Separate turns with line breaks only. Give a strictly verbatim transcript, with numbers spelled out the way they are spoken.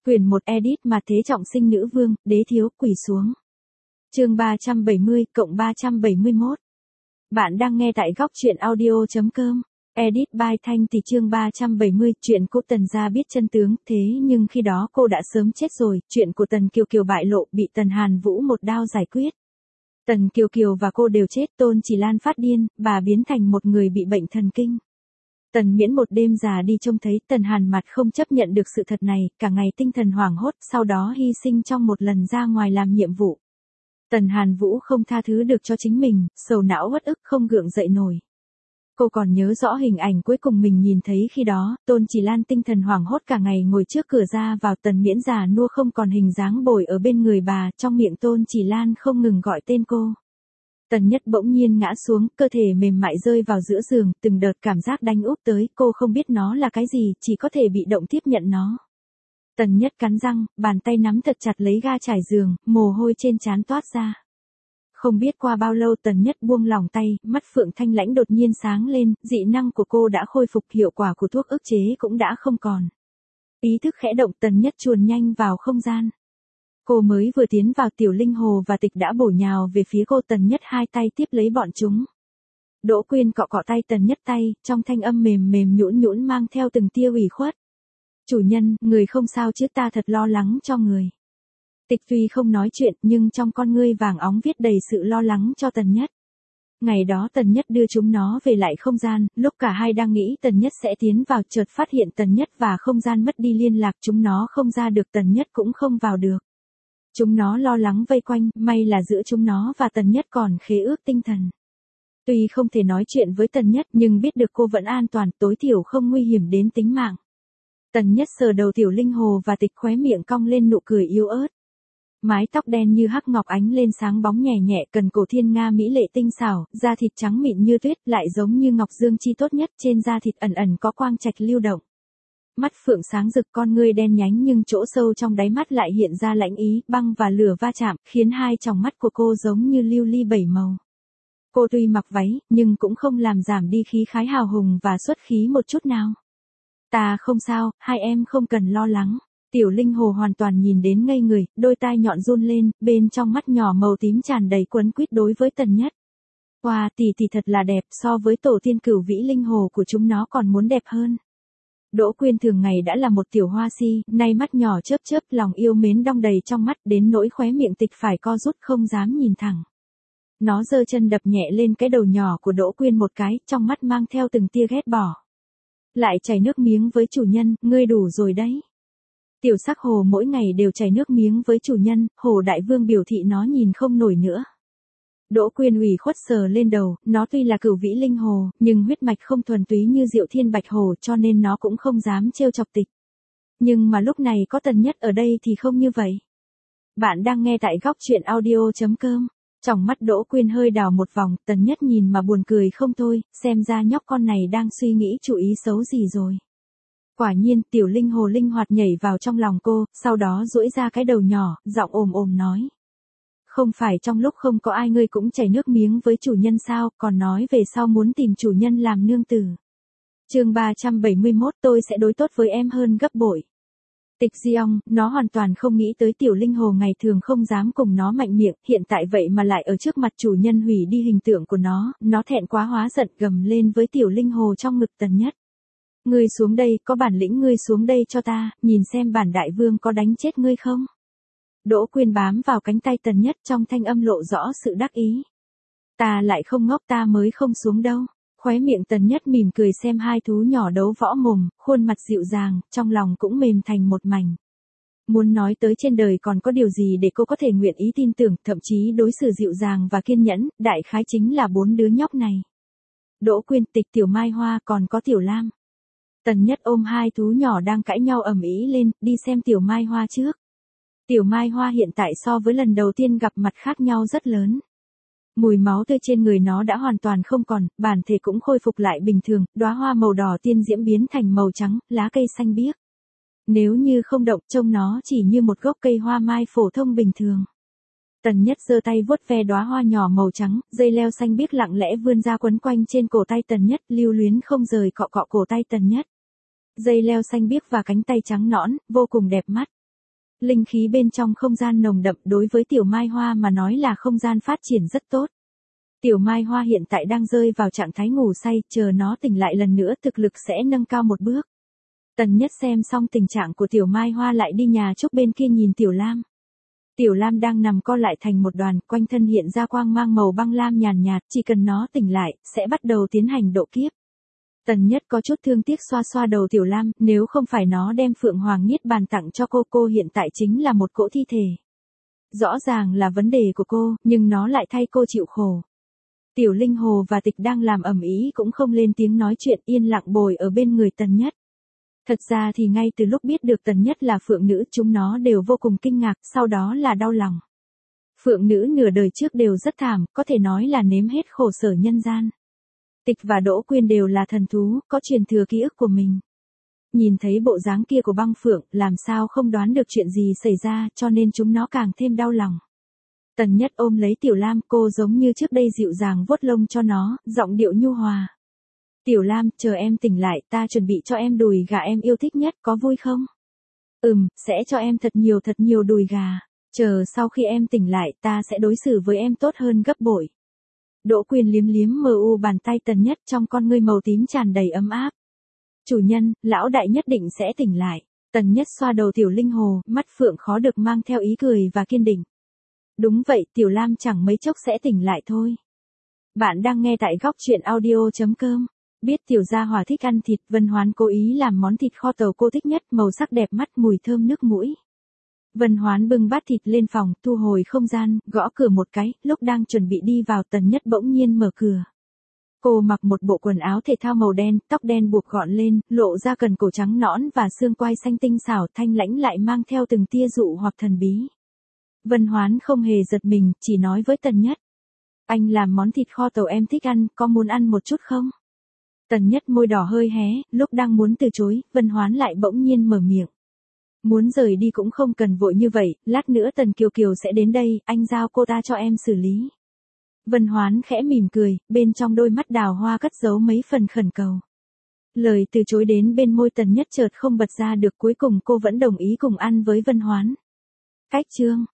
Quyển một edit mà thế trọng sinh nữ vương, đế thiếu, quỳ xuống. Chương ba trăm bảy mươi cộng ba trăm bảy mươi mốt. Bạn đang nghe tại góc truyện audio.com. Edit by Thanh thì chương ba trăm bảy mươi, chuyện cô Tần gia biết chân tướng, thế nhưng khi đó cô đã sớm chết rồi, chuyện của Tần Kiều Kiều bại lộ, bị Tần Hàn Vũ một đao giải quyết. Tần Kiều Kiều và cô đều chết, Tôn Chỉ Lan phát điên, bà biến thành một người bị bệnh thần kinh. Tần Miễn một đêm già đi trông thấy Tần Hàn mặt không chấp nhận được sự thật này, cả ngày tinh thần hoảng hốt, sau đó hy sinh trong một lần ra ngoài làm nhiệm vụ. Tần Hàn Vũ không tha thứ được cho chính mình, sầu não uất ức không gượng dậy nổi. Cô còn nhớ rõ hình ảnh cuối cùng mình nhìn thấy khi đó, Tôn Chỉ Lan tinh thần hoảng hốt cả ngày ngồi trước cửa ra vào, Tần Miễn già nua không còn hình dáng bồi ở bên người bà, trong miệng Tôn Chỉ Lan không ngừng gọi tên cô. Tần Nhất bỗng nhiên ngã xuống, cơ thể mềm mại rơi vào giữa giường, từng đợt cảm giác đánh úp tới, cô không biết nó là cái gì, chỉ có thể bị động tiếp nhận nó. Tần Nhất cắn răng, bàn tay nắm thật chặt lấy ga trải giường, mồ hôi trên trán toát ra. Không biết qua bao lâu Tần Nhất buông lỏng tay, mắt Phượng Thanh Lãnh đột nhiên sáng lên, dị năng của cô đã khôi phục, hiệu quả của thuốc ức chế cũng đã không còn. Ý thức khẽ động, Tần Nhất chuồn nhanh vào không gian. Cô mới vừa tiến vào, Tiểu Linh Hồ và Tịch đã bổ nhào về phía cô, Tần Nhất hai tay tiếp lấy bọn chúng. Đỗ Quyên cọ cọ tay Tần Nhất tay, trong thanh âm mềm mềm nhũn nhũn mang theo từng tia ủy khuất. Chủ nhân, người không sao chứ, ta thật lo lắng cho người. Tịch tuy không nói chuyện nhưng trong con ngươi vàng óng viết đầy sự lo lắng cho Tần Nhất. Ngày đó Tần Nhất đưa chúng nó về lại không gian, lúc cả hai đang nghĩ Tần Nhất sẽ tiến vào, chợt phát hiện Tần Nhất và không gian mất đi liên lạc, chúng nó không ra được, Tần Nhất cũng không vào được. Chúng nó lo lắng vây quanh, may là giữa chúng nó và Tần Nhất còn khế ước tinh thần. Tuy không thể nói chuyện với Tần Nhất nhưng biết được cô vẫn an toàn, tối thiểu không nguy hiểm đến tính mạng. Tần Nhất sờ đầu Tiểu Linh Hồ và Tịch, khóe miệng cong lên nụ cười yếu ớt. Mái tóc đen như hắc ngọc ánh lên sáng bóng nhẹ nhẹ, cần cổ thiên nga mỹ lệ tinh xảo, da thịt trắng mịn như tuyết, lại giống như ngọc dương chi tốt nhất, trên da thịt ẩn ẩn có quang trạch lưu động. Mắt phượng sáng rực, con ngươi đen nhánh nhưng chỗ sâu trong đáy mắt lại hiện ra lãnh ý, băng và lửa va chạm, khiến hai tròng mắt của cô giống như lưu ly bảy màu. Cô tuy mặc váy, nhưng cũng không làm giảm đi khí khái hào hùng và xuất khí một chút nào. Ta không sao, hai em không cần lo lắng. Tiểu Linh Hồ hoàn toàn nhìn đến ngây người, đôi tai nhọn run lên, bên trong mắt nhỏ màu tím tràn đầy quấn quýt đối với Tần Nhất. Wow, tỷ tỷ thật là đẹp, so với tổ tiên Cửu Vĩ Linh Hồ của chúng nó còn muốn đẹp hơn. Đỗ Quyên thường ngày đã là một tiểu hoa si, nay mắt nhỏ chớp chớp, lòng yêu mến đong đầy trong mắt, đến nỗi khóe miệng Tịch phải co rút không dám nhìn thẳng. Nó giơ chân đập nhẹ lên cái đầu nhỏ của Đỗ Quyên một cái, trong mắt mang theo từng tia ghét bỏ. Lại chảy nước miếng với chủ nhân, ngươi đủ rồi đấy. Tiểu Sắc Hồ mỗi ngày đều chảy nước miếng với chủ nhân, Hồ Đại Vương biểu thị nó nhìn không nổi nữa. Đỗ Quyên ủy khuất sờ lên đầu, nó tuy là Cửu Vĩ Linh Hồ, nhưng huyết mạch không thuần túy như Diệu Thiên Bạch Hồ, cho nên nó cũng không dám trêu chọc Tịch. Nhưng mà lúc này có Tần Nhất ở đây thì không như vậy. Bạn đang nghe tại góc truyện audio.com. Trong mắt Đỗ Quyên hơi đảo một vòng, Tần Nhất nhìn mà buồn cười không thôi, xem ra nhóc con này đang suy nghĩ chủ ý xấu gì rồi. Quả nhiên, Tiểu Linh Hồ linh hoạt nhảy vào trong lòng cô, sau đó duỗi ra cái đầu nhỏ, giọng ồm ồm nói. Không phải trong lúc không có ai ngươi cũng chảy nước miếng với chủ nhân sao, còn nói về sau muốn tìm chủ nhân làm nương tử. Chương ba trăm bảy mươi mốt, tôi sẽ đối tốt với em hơn gấp bội. Tịch Diong, nó hoàn toàn không nghĩ tới Tiểu Linh Hồ ngày thường không dám cùng nó mạnh miệng, hiện tại vậy mà lại ở trước mặt chủ nhân hủy đi hình tượng của nó, nó thẹn quá hóa giận gầm lên với Tiểu Linh Hồ trong ngực Tần Nhất. Ngươi xuống đây, có bản lĩnh ngươi xuống đây cho ta, nhìn xem bản đại vương có đánh chết ngươi không? Đỗ Quyên bám vào cánh tay Tần Nhất, trong thanh âm lộ rõ sự đắc ý. Ta lại không ngốc, ta mới không xuống đâu. Khóe miệng Tần Nhất mỉm cười xem hai thú nhỏ đấu võ mồm, khuôn mặt dịu dàng, trong lòng cũng mềm thành một mảnh. Muốn nói tới trên đời còn có điều gì để cô có thể nguyện ý tin tưởng, thậm chí đối xử dịu dàng và kiên nhẫn, đại khái chính là bốn đứa nhóc này. Đỗ Quyên, Tịch, Tiểu Mai Hoa, còn có Tiểu Lam. Tần Nhất ôm hai thú nhỏ đang cãi nhau ầm ĩ lên, đi xem Tiểu Mai Hoa trước. Tiểu Mai Hoa hiện tại so với lần đầu tiên gặp mặt khác nhau rất lớn. Mùi máu tươi trên người nó đã hoàn toàn không còn, bản thể cũng khôi phục lại bình thường, đóa hoa màu đỏ tiên diễm biến thành màu trắng, lá cây xanh biếc. Nếu như không động, trông nó chỉ như một gốc cây hoa mai phổ thông bình thường. Tần Nhất giơ tay vuốt ve đóa hoa nhỏ màu trắng, dây leo xanh biếc lặng lẽ vươn ra quấn quanh trên cổ tay Tần Nhất, lưu luyến không rời cọ cọ cổ tay Tần Nhất. Dây leo xanh biếc và cánh tay trắng nõn, vô cùng đẹp mắt. Linh khí bên trong không gian nồng đậm đối với Tiểu Mai Hoa mà nói là không gian phát triển rất tốt. Tiểu Mai Hoa hiện tại đang rơi vào trạng thái ngủ say, chờ nó tỉnh lại lần nữa thực lực sẽ nâng cao một bước. Tần Nhất xem xong tình trạng của Tiểu Mai Hoa lại đi nhà Trúc bên kia nhìn Tiểu Lam. Tiểu Lam đang nằm co lại thành một đoàn, quanh thân hiện ra quang mang màu băng lam nhàn nhạt, chỉ cần nó tỉnh lại, sẽ bắt đầu tiến hành độ kiếp. Tần Nhất có chút thương tiếc xoa xoa đầu Tiểu Lam, nếu không phải nó đem Phượng Hoàng Niết Bàn tặng cho cô, cô hiện tại chính là một cỗ thi thể. Rõ ràng là vấn đề của cô, nhưng nó lại thay cô chịu khổ. Tiểu Linh Hồ và Tịch đang làm ầm ĩ cũng không lên tiếng nói chuyện, yên lặng bồi ở bên người Tần Nhất. Thật ra thì ngay từ lúc biết được Tần Nhất là phượng nữ, chúng nó đều vô cùng kinh ngạc, sau đó là đau lòng. Phượng nữ nửa đời trước đều rất thảm, có thể nói là nếm hết khổ sở nhân gian. Tịch và Đỗ Quyên đều là thần thú, có truyền thừa ký ức của mình. Nhìn thấy bộ dáng kia của băng phượng, làm sao không đoán được chuyện gì xảy ra, cho nên chúng nó càng thêm đau lòng. Tần Nhất ôm lấy Tiểu Lam, cô giống như trước đây dịu dàng vuốt lông cho nó, giọng điệu nhu hòa. Tiểu Lam, chờ em tỉnh lại, ta chuẩn bị cho em đùi gà em yêu thích nhất, có vui không? Ừm, sẽ cho em thật nhiều thật nhiều đùi gà. Chờ sau khi em tỉnh lại, ta sẽ đối xử với em tốt hơn gấp bội. Đỗ Quyên liếm liếm mờ u bàn tay Tần Nhất, trong con ngươi màu tím tràn đầy ấm áp. Chủ nhân, lão đại nhất định sẽ tỉnh lại. Tần Nhất xoa đầu Tiểu Linh Hồ, mắt phượng khó được mang theo ý cười và kiên định. Đúng vậy, Tiểu Lam chẳng mấy chốc sẽ tỉnh lại thôi. Bạn đang nghe tại góc truyện audio chấm com. Biết Tiểu gia hỏa thích ăn thịt, Vân Hoán cố ý làm món thịt kho tàu cô thích nhất, màu sắc đẹp mắt, mùi thơm nước mũi. Vân Hoán bưng bát thịt lên phòng, thu hồi không gian, gõ cửa một cái, lúc đang chuẩn bị đi vào Tần Nhất bỗng nhiên mở cửa. Cô mặc một bộ quần áo thể thao màu đen, tóc đen buộc gọn lên, lộ ra cần cổ trắng nõn và xương quai xanh tinh xảo, thanh lãnh lại mang theo từng tia dụ hoặc thần bí. Vân Hoán không hề giật mình, chỉ nói với Tần Nhất. Anh làm món thịt kho tàu em thích ăn, có muốn ăn một chút không? Tần Nhất môi đỏ hơi hé, lúc đang muốn từ chối, Vân Hoán lại bỗng nhiên mở miệng. Muốn rời đi cũng không cần vội như vậy, lát nữa Tần Kiều Kiều sẽ đến đây, anh giao cô ta cho em xử lý. Vân Hoán khẽ mỉm cười, bên trong đôi mắt đào hoa cất giấu mấy phần khẩn cầu. Lời từ chối đến bên môi Tần Nhất chợt không bật ra được, cuối cùng cô vẫn đồng ý cùng ăn với Vân Hoán. Cách chương